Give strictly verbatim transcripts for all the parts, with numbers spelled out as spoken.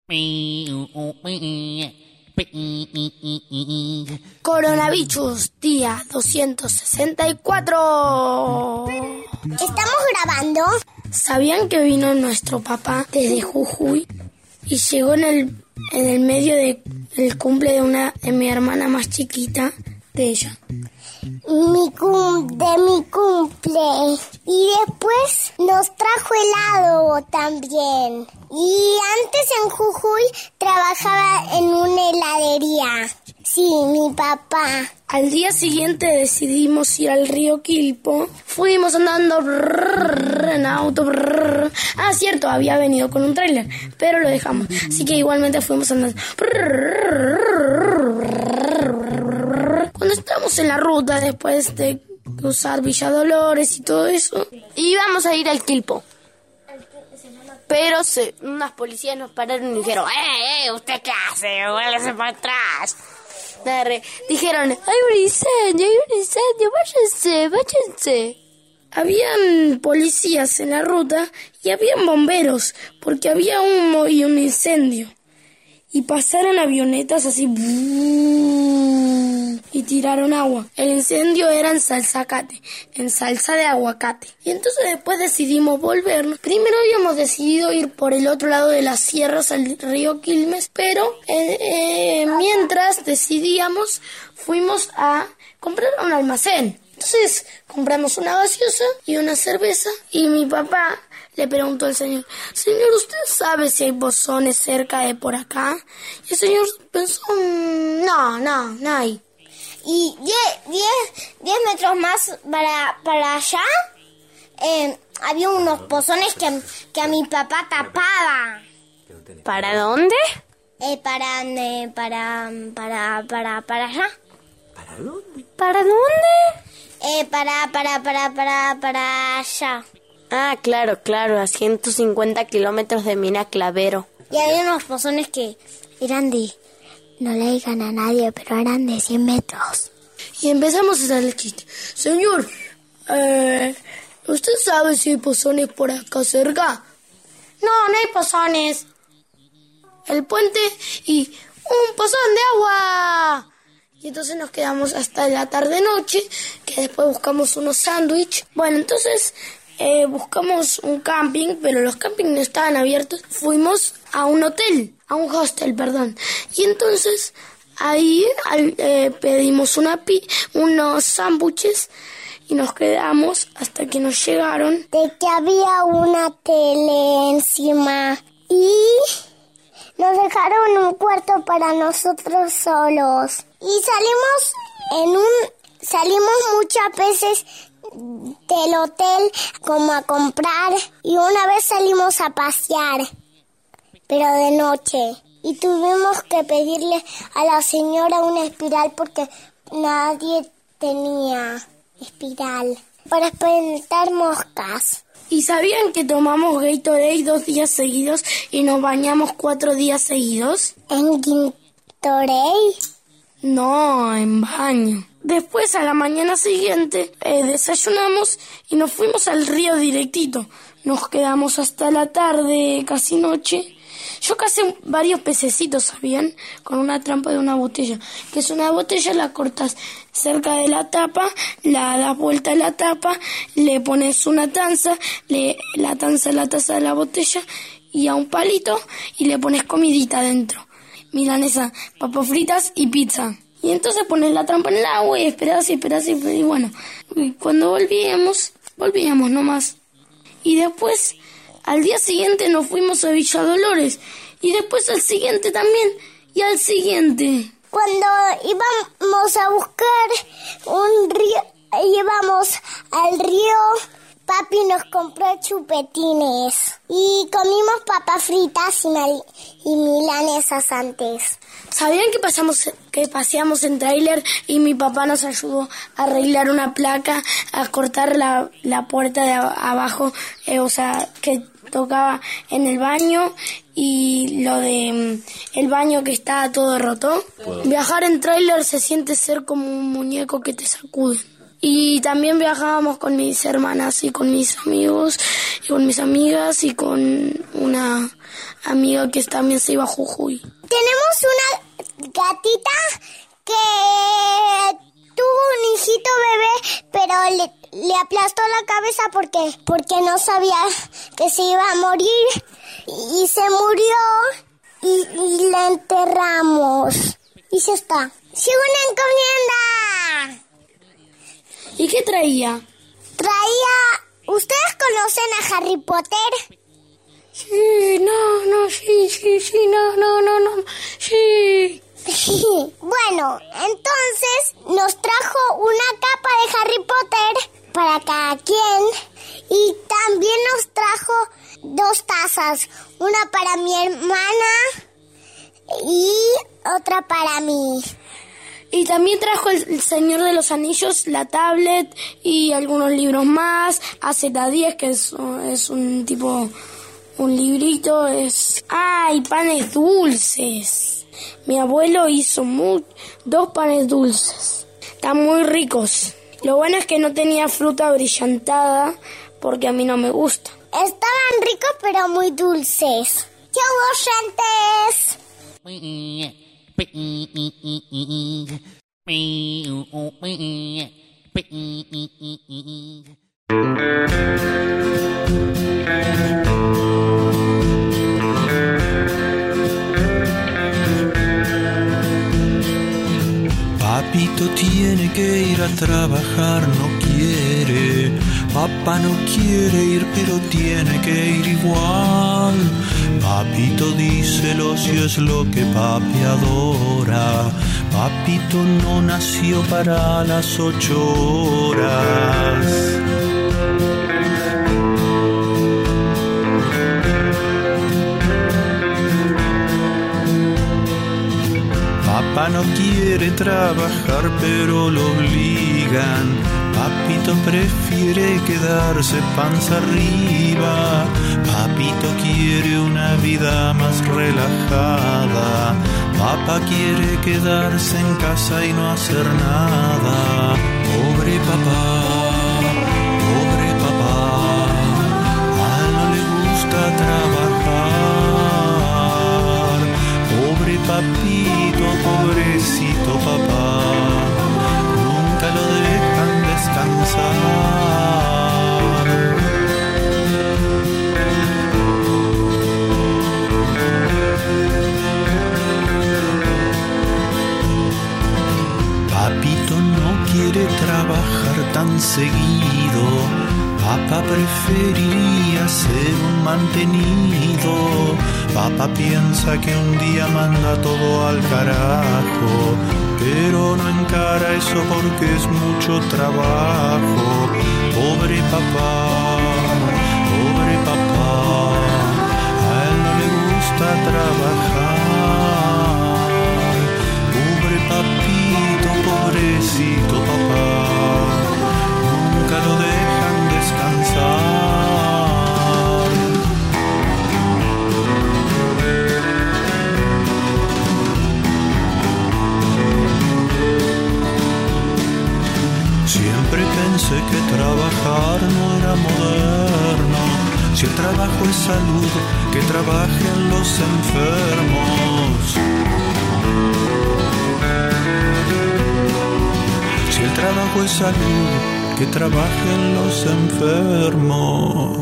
Coronavirus, día doscientos sesenta y cuatro. ¿Estamos grabando? ¿Sabían que vino nuestro papá desde Jujuy y llegó en el, en el medio de, del cumple de, una, de mi hermana más chiquita, de ella? Mi cum, de mi cumple. Y después nos trajo helado también. Y antes en Jujuy trabajaba en una heladería. Sí, mi papá. Al día siguiente decidimos ir al río Quilpo. Fuimos andando brrr, en auto. Brrr. Ah, cierto, había venido con un tráiler, pero lo dejamos. Así que igualmente fuimos andando. Cuando estábamos en la ruta, después de cruzar Villa Dolores y todo eso, íbamos a ir al Quilpo. Pero se, unas policías nos pararon y dijeron: ¡Eh, eh! ¿Usted qué hace? ¡Vuélvese para atrás! Darre. Dijeron: ¡hay un incendio! ¡Hay un incendio! ¡Váyanse! ¡Váyanse! Habían policías en la ruta y habían bomberos, porque había humo y un incendio. Y pasaron avionetas así y tiraron agua. El incendio era en salsacate, en salsa de aguacate. Y entonces después decidimos volvernos. Primero habíamos decidido ir por el otro lado de las sierras al río Quilmes, pero eh, eh, mientras decidíamos, fuimos a comprar un almacén. Entonces compramos una gaseosa y una cerveza y mi papá le preguntó al señor: señor, ¿usted sabe si hay pozones cerca de por acá? Y el señor pensó: no, no, no hay. Y diez metros más para, para allá eh, había unos pozones que, que a mi papá tapaba. ¿Para dónde? Eh, para, eh, para, para, para, para allá. ¿Para dónde? ¿Para dónde? Eh, para, para, para, para, para allá. Ah, claro, claro, a ciento cincuenta kilómetros de Mina Clavero. Y había unos pozones que eran de, no le digan a nadie, pero eran de cien metros. Y empezamos a hacer el chiste: señor, eh, ¿usted sabe si hay pozones por acá cerca? No, no hay pozones. El puente y un pozón de agua. Y entonces nos quedamos hasta la tarde-noche, que después buscamos unos sándwiches. Bueno, entonces eh, buscamos un camping, pero los campings no estaban abiertos. Fuimos a un hotel, a un hostel, perdón. Y entonces ahí eh, pedimos una pi unos sándwiches y nos quedamos hasta que nos llegaron. De que había una tele encima y nos dejaron un cuarto para nosotros solos. Y salimos en un... Salimos muchas veces del hotel como a comprar. Y una vez salimos a pasear, pero de noche. Y tuvimos que pedirle a la señora una espiral porque nadie tenía espiral para espantar moscas. ¿Y sabían que tomamos Gatorade dos días seguidos y nos bañamos cuatro días seguidos? ¿En Gatorade? No, en baño. Después, a la mañana siguiente, eh, desayunamos y nos fuimos al río directito. Nos quedamos hasta la tarde, casi noche. Yo cacé varios pececitos, ¿sabían? Con una trampa de una botella. Que es una botella, la cortas cerca de la tapa, la das vuelta a la tapa, le pones una tanza, le, la tanza la taza de la botella y a un palito y le pones comidita dentro. Milanesa, papas fritas y pizza. Y entonces pones la trampa en el agua y esperás y esperás y, y bueno. Y cuando volvíamos, volvíamos nomás. Y después, al día siguiente nos fuimos a Villa Dolores. Y después al siguiente también. Y al siguiente. Cuando íbamos a buscar un río, íbamos al río, papi nos compró chupetines. Y comimos papas fritas y, mal, y milanesas antes. ¿Sabían que pasamos que paseamos en tráiler y mi papá nos ayudó a arreglar una placa, a cortar la, la puerta de abajo, eh, o sea, que tocaba en el baño, y lo de um, el baño que estaba todo roto? Wow. Viajar en tráiler se siente ser como un muñeco que te sacude. Y también viajábamos con mis hermanas y con mis amigos y con mis amigas y con una amiga que también se iba a Jujuy. Tenemos una gatita que tuvo un hijito bebé, pero le, le aplastó la cabeza porque, porque no sabía que se iba a morir y se murió y, y la enterramos. Y ya está. ¡Llegó una encomienda! ¿Y qué traía? Traía... ¿Ustedes conocen a Harry Potter? Sí, no, no, sí, sí, sí, no, no, no, no, sí. Bueno, entonces nos trajo una capa de Harry Potter para cada quien y también nos trajo dos tazas, una para mi hermana y otra para mí. Y también trajo el, el Señor de los Anillos, la tablet y algunos libros más, A Z diez, que es, es un tipo, un librito, es... ¡Ah! Y panes dulces. Mi abuelo hizo muy, dos panes dulces. Están muy ricos. Lo bueno es que no tenía fruta brillantada, porque a mí no me gusta. Estaban ricos pero muy dulces. ¡Chau, oyentes! Papito tiene que ir a trabajar, no quiere. Papá no quiere ir, pero tiene que ir igual. Papito díselo si es lo que papi adora. Papito no nació para las ocho horas. Papá no quiere trabajar, pero lo obligan. Papito prefiere quedarse panza arriba. Papito quiere una vida más relajada. Papá quiere quedarse en casa y no hacer nada. Pobre papá, pobre papá, a él no le gusta trabajar. Pobre papito, pobrecito papá, nunca lo dejan descansar. Papito no quiere trabajar tan seguido. Papá preferiría ser un mantenido. Papá piensa que un día manda todo al carajo, pero no encara eso porque es mucho trabajo. Pobre papá, pobre papá, a él no le gusta trabajar. Pobre papito, pobrecito papá, nunca lo dejan descansar. Siempre pensé que trabajar no era moderno. Si el trabajo es salud, que trabajen los enfermos. Si el trabajo es salud, que trabajen los enfermos.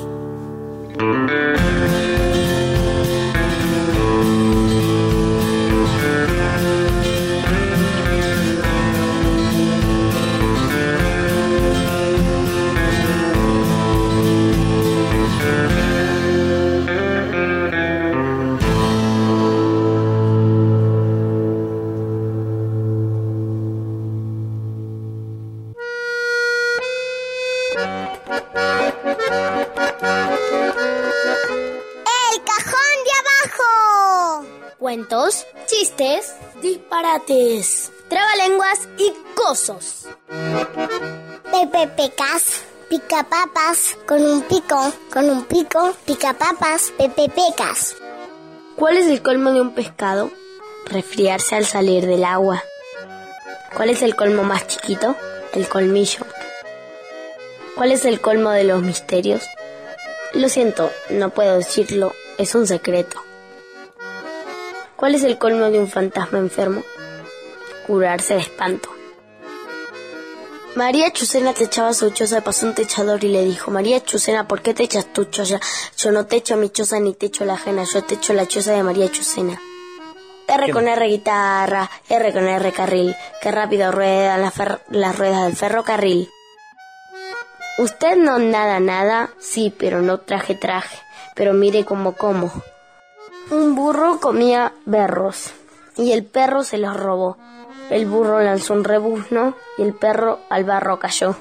Cuentos, chistes, Disparates, trabalenguas y cosos. Pepepecas, picapapas, con un pico, con un pico, picapapas, pepepecas. ¿Cuál es el colmo de un pescado? Resfriarse al salir del agua. ¿Cuál es el colmo más chiquito? El colmillo. ¿Cuál es el colmo de los misterios? Lo siento, no puedo decirlo. es un secreto. ¿Cuál es el colmo de un fantasma enfermo? Curarse de espanto. María Chucena techaba su choza, pasó un techador y le dijo: María Chucena, ¿por qué techas tu choza? Yo no techo mi choza ni techo la ajena, yo techo la choza de María Chucena. R con R guitarra, R con R carril, qué rápido ruedan las, fer- las ruedas del ferrocarril. Usted no nada nada, sí, pero no traje traje, pero mire cómo como. Un burro comía berros y el perro se los robó. El burro lanzó un rebuzno y el perro al barro cayó.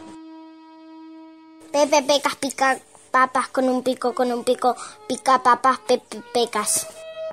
Pepe Pecas pica papas con un pico, con un pico, pica papas, Pepe Pecas.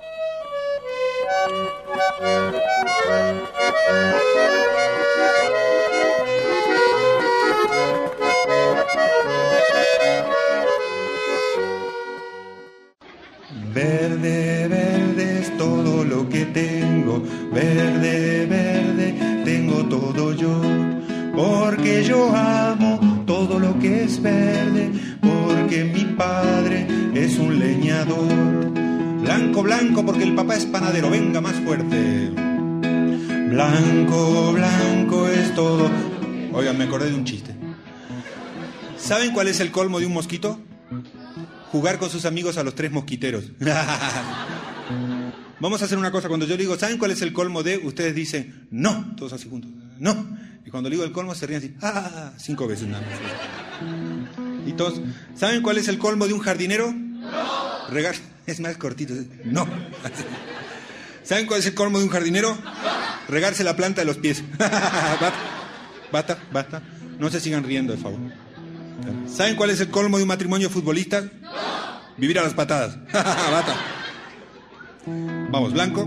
Verde, verde es todo lo que tengo, verde, verde tengo todo yo, porque yo amo todo lo que es verde, porque mi padre es un leñador. Blanco, blanco, porque el papá es panadero, venga más fuerte. Blanco, blanco es todo. Oigan, me acordé de un chiste. ¿Saben cuál es el colmo de un mosquito? Jugar con sus amigos a los tres mosquiteros. Vamos a hacer una cosa. Cuando yo digo, ¿saben cuál es el colmo de? Ustedes dicen, no. Todos así juntos. No. Y cuando digo el colmo se ríen así. Ah, cinco veces nada más. Y todos, ¿saben cuál es el colmo de un jardinero? No. Regar. Es más cortito. No. ¿Saben cuál es el colmo de un jardinero? No. Regarse la planta de los pies. Basta. Basta. Basta. No se sigan riendo, de favor. ¿Saben cuál es el colmo de un matrimonio de futbolistas? No. Vivir a las patadas. Bata. Vamos, blanco.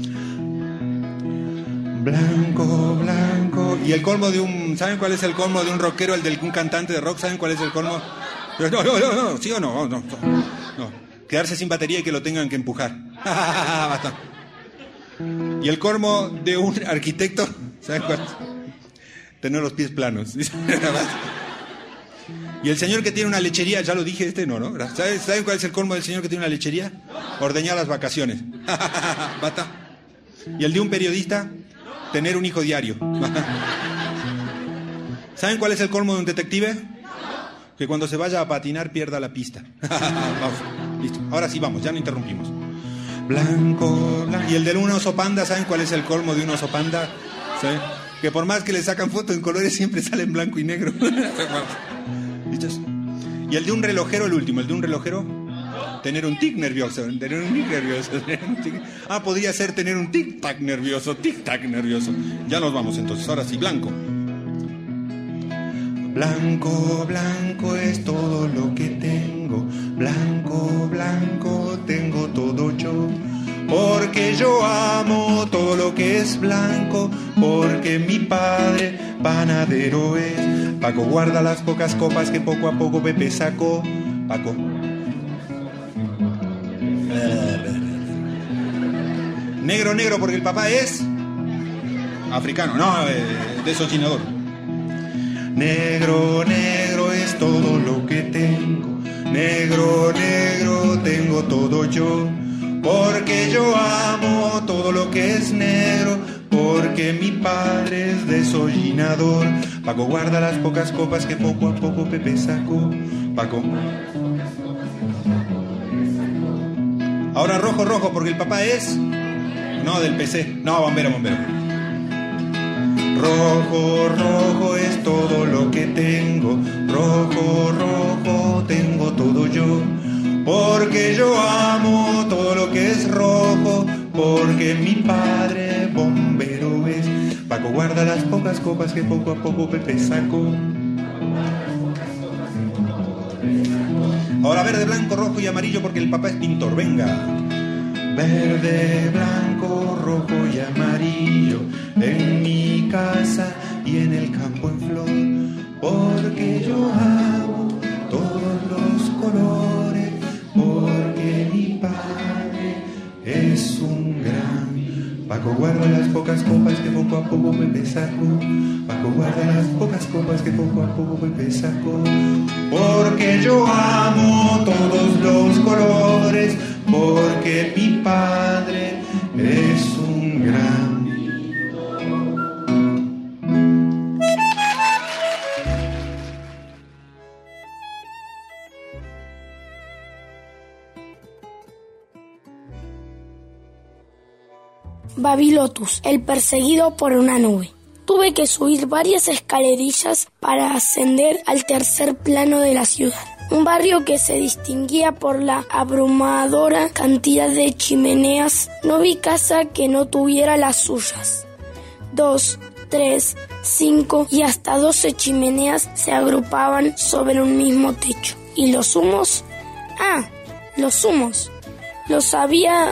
Blanco, blanco. Y el colmo de un... ¿Saben cuál es el colmo de un rockero, el de un cantante de rock? ¿Saben cuál es el colmo? No, no, no, no. ¿Sí o no? No, no. No. Quedarse sin batería y que lo tengan que empujar. Basta. Y el colmo de un arquitecto, ¿saben cuál? Tener los pies planos. Y el señor que tiene una lechería, ya lo dije, este no, ¿no? ¿Saben, ¿Saben cuál es el colmo del señor que tiene una lechería? Ordeñar las vacaciones. Bata. Y el de un periodista, tener un hijo diario. ¿Saben cuál es el colmo de un detective? Que cuando se vaya a patinar pierda la pista. Vamos, listo. Ahora sí, vamos, ya no interrumpimos. Blanco, blanco. Y el del un oso panda, ¿saben cuál es el colmo de un oso panda? ¿Saben? Que por más que le sacan fotos en colores siempre sale en blanco y negro. ¿Listos? Y el de un relojero, el último, el de un relojero, tener un tic nervioso, tener un tic nervioso. Tener un tic... Ah, podría ser tener un tic-tac nervioso, tic-tac nervioso. Ya nos vamos entonces, ahora sí, blanco. Blanco, blanco es todo lo que tengo, blanco, blanco tengo todo yo. Porque yo amo todo lo que es blanco, porque mi padre panadero es. Paco guarda las pocas copas que poco a poco Pepe sacó. Paco. Negro, negro, porque el papá es africano, no, desollinador. Negro, negro es todo lo que tengo, negro, negro tengo todo yo. Porque yo amo todo lo que es negro, porque mi padre es desollinador. Paco guarda las pocas copas que poco a poco Pepe sacó. Paco. Ahora rojo, rojo, porque el papá es... No, del P C. No, bombero, bombero. Rojo, rojo es todo lo que tengo, rojo, rojo tengo todo yo. Porque yo amo todo lo que es rojo, porque mi padre bombero es. Paco guarda las pocas copas que poco a poco Pepe sacó. Ahora verde, blanco, rojo y amarillo porque el papá es pintor, venga. Verde, blanco, rojo y amarillo, en mi casa y en el campo en flor. Porque yo amo todos los colores, porque mi padre es un gran. Paco guarda las pocas copas que poco a poco Pepe sacó. Paco guarda las pocas copas que poco a poco Pepe sacó. Porque yo amo todos los colores, porque mi padre es un gran Babilotus, el perseguido por una nube. Tuve que subir varias escalerillas para ascender al tercer plano de la ciudad. Un barrio que se distinguía por la abrumadora cantidad de chimeneas. No vi casa que no tuviera las suyas. Dos, tres, cinco y hasta doce chimeneas se agrupaban sobre un mismo techo. ¿Y los humos? Ah, los humos. Los había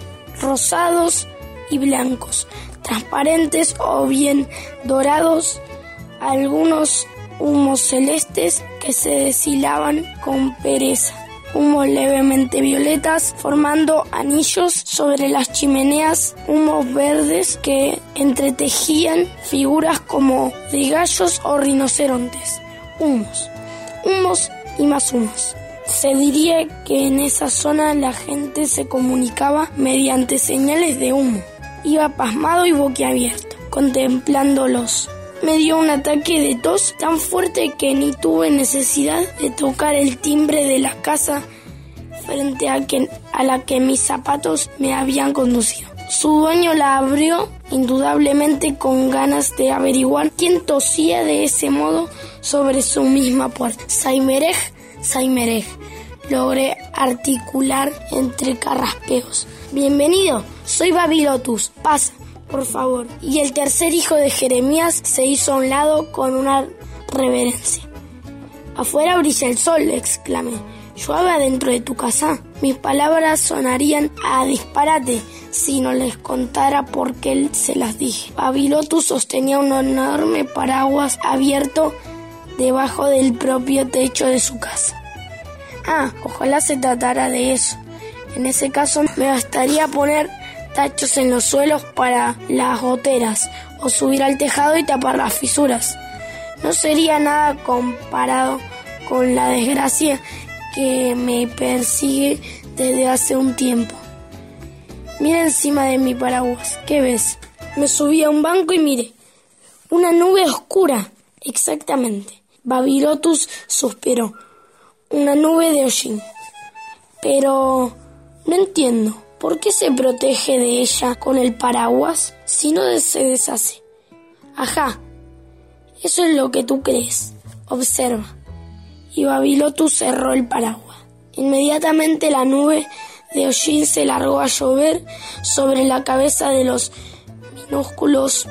rosados y blancos, transparentes o bien dorados, algunos humos celestes que se deshilaban con pereza, humos levemente violetas formando anillos sobre las chimeneas, humos verdes que entretejían figuras como de gallos o rinocerontes, humos, humos y más humos. Se diría que en esa zona la gente se comunicaba mediante señales de humo. Iba pasmado y boquiabierto, contemplándolos. Me dio un ataque de tos tan fuerte que ni tuve necesidad de tocar el timbre de la casa frente a, que, a la que mis zapatos me habían conducido. Su dueño la abrió, indudablemente con ganas de averiguar quién tosía de ese modo sobre su misma puerta. Saimerej, Saimerej, logré articular entre carraspeos. Bienvenido, soy Babilotus, pasa, por favor. Y el tercer hijo de Jeremías se hizo a un lado con una reverencia. Afuera brilla el sol, exclamé. ¿Llueve adentro de tu casa? Mis palabras sonarían a disparate si no les contara por qué se las dije. Babilotus sostenía un enorme paraguas abierto debajo del propio techo de su casa. Ah, ojalá se tratara de eso. En ese caso me bastaría poner tachos en los suelos para las goteras o subir al tejado y tapar las fisuras. No sería nada comparado con la desgracia que me persigue desde hace un tiempo. Mira encima de mi paraguas, ¿qué ves? Me subí a un banco y miré. Una nube oscura, exactamente. Babilotus suspiró. Una nube de hollín. Pero no entiendo, ¿por qué se protege de ella con el paraguas si no se deshace? Ajá, eso es lo que tú crees. Observa. Y Babilotus cerró el paraguas. Inmediatamente la nube de hollín se largó a llover sobre la cabeza de los minúsculos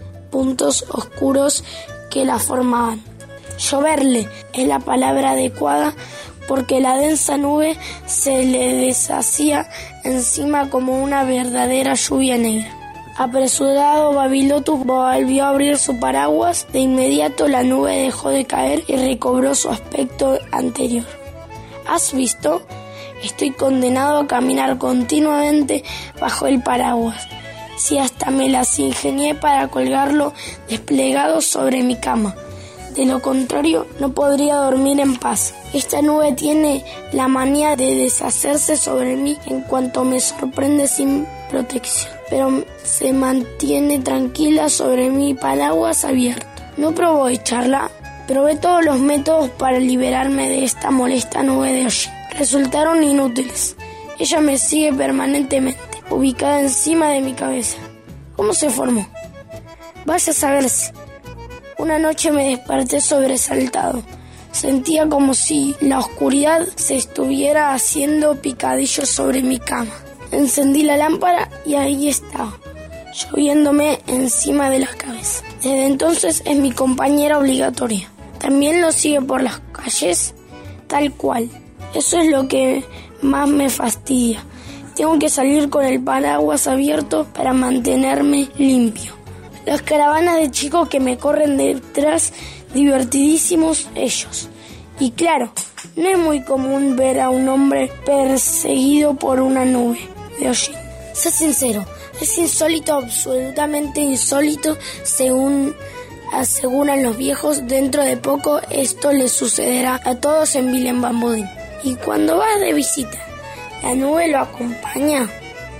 puntos oscuros que la formaban. Lloverle es la palabra adecuada porque la densa nube se le deshacía encima como una verdadera lluvia negra. Apresurado, Babilotus volvió a abrir su paraguas. De inmediato la nube dejó de caer y recobró su aspecto anterior. ¿Has visto? Estoy condenado a caminar continuamente bajo el paraguas. Si hasta me las ingenié para colgarlo desplegado sobre mi cama. De lo contrario, no podría dormir en paz. Esta nube tiene la manía de deshacerse sobre mí en cuanto me sorprende sin protección, pero se mantiene tranquila sobre mi paraguas abierto. No probó echarla. Probé todos los métodos para liberarme de esta molesta nube de hollín. Resultaron inútiles. Ella me sigue permanentemente, ubicada encima de mi cabeza. ¿Cómo se formó? Vaya a saberse. Una noche me desperté sobresaltado. Sentía como si la oscuridad se estuviera haciendo picadillos sobre mi cama. Encendí la lámpara y ahí estaba, lloviéndome encima de la cabeza. Desde entonces es mi compañera obligatoria. También lo sigue por las calles, tal cual. Eso es lo que más me fastidia. Tengo que salir con el paraguas abierto para mantenerme limpio. Las caravanas de chicos que me corren detrás, divertidísimos ellos. Y claro, no es muy común ver a un hombre perseguido por una nube de hollín. Sé sincero, es insólito, absolutamente insólito, según aseguran los viejos. Dentro de poco esto les sucederá a todos en Willem van Boden. Y cuando vas de visita, ¿La nube lo acompaña?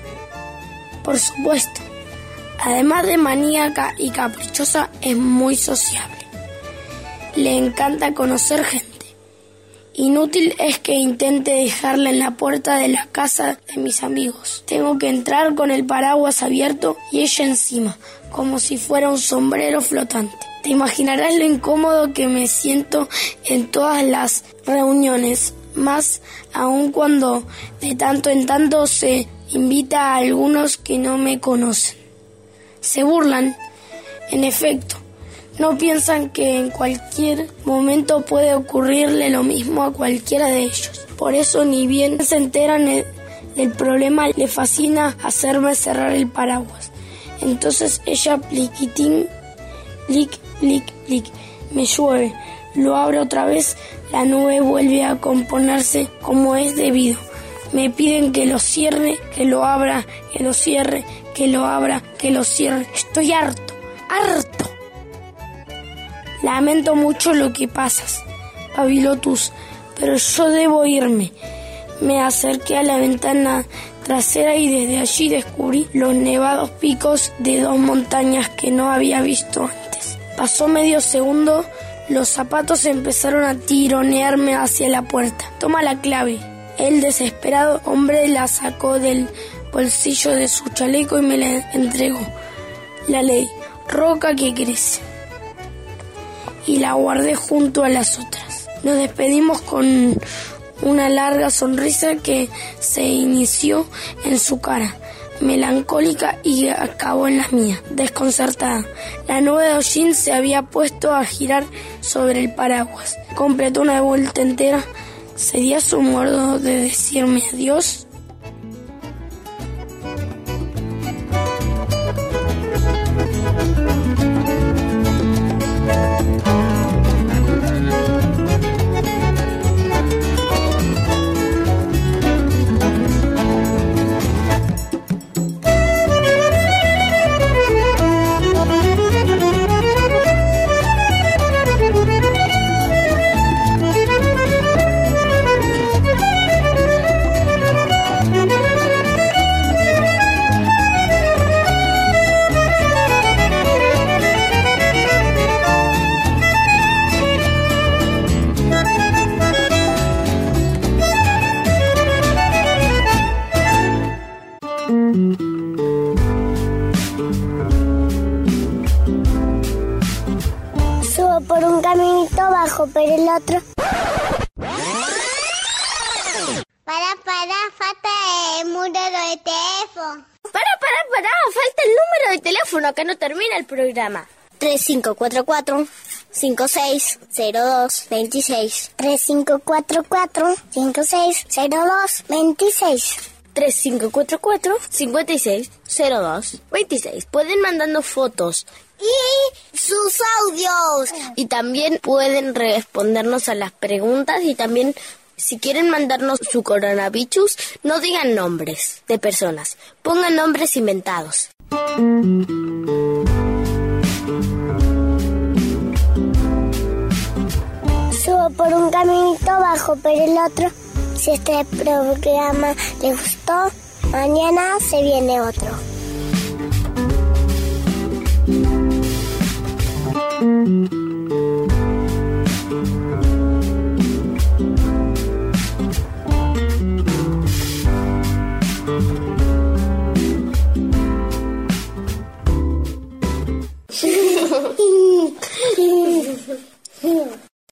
Por supuesto. Además de maníaca y caprichosa, es muy sociable. Le encanta conocer gente. Inútil es que intente dejarla en la puerta de la casa de mis amigos. Tengo que entrar con el paraguas abierto y ella encima, como si fuera un sombrero flotante. Te imaginarás lo incómodo que me siento en todas las reuniones, más aún cuando de tanto en tanto se invita a algunos que no me conocen. Se burlan, en efecto. No piensan que en cualquier momento puede ocurrirle lo mismo a cualquiera de ellos. Por eso, ni bien se enteran del problema, le fascina hacerme cerrar el paraguas. Entonces ella, pliquitín, plic, plic, plic, me llueve. Lo abro otra vez, la nube vuelve a componerse como es debido. Me piden que lo cierre, que lo abra, que lo cierre, que lo abra, que lo cierre. Estoy harto, harto. Lamento mucho lo que pasas, Pavilotus, pero yo debo irme. Me acerqué a la ventana trasera y desde allí descubrí los nevados picos de dos montañas que no había visto antes. Pasó medio segundo, los zapatos empezaron a tironearme hacia la puerta. Toma la clave. El desesperado hombre la sacó del bolsillo de su chaleco y me la entregó. La ley, roca que crece. Y la guardé junto a las otras. Nos despedimos con una larga sonrisa que se inició en su cara, melancólica, y acabó en la mía, desconcertada. La nube de hollín se había puesto a girar sobre el paraguas. Completó una vuelta entera. ¿Sería su modo de decirme adiós? Subo por un caminito, bajo por el otro. Para, para, falta el número de teléfono. Para, para, para, falta el número de teléfono, que no termina el programa. tres cinco cuatro cuatro, cinco seis cero dos, dos seis. tres cinco cuatro cuatro, cinco seis cero dos, dos seis. tres cinco cuatro cuatro, cinco seis cero dos, dos seis. Pueden mandando fotos y sus audios. Y también pueden respondernos a las preguntas. Y también, si quieren mandarnos su coronavirus, no digan nombres de personas, pongan nombres inventados. Subo por un caminito, bajo por el otro. Si este programa les gustó, mañana se viene otro.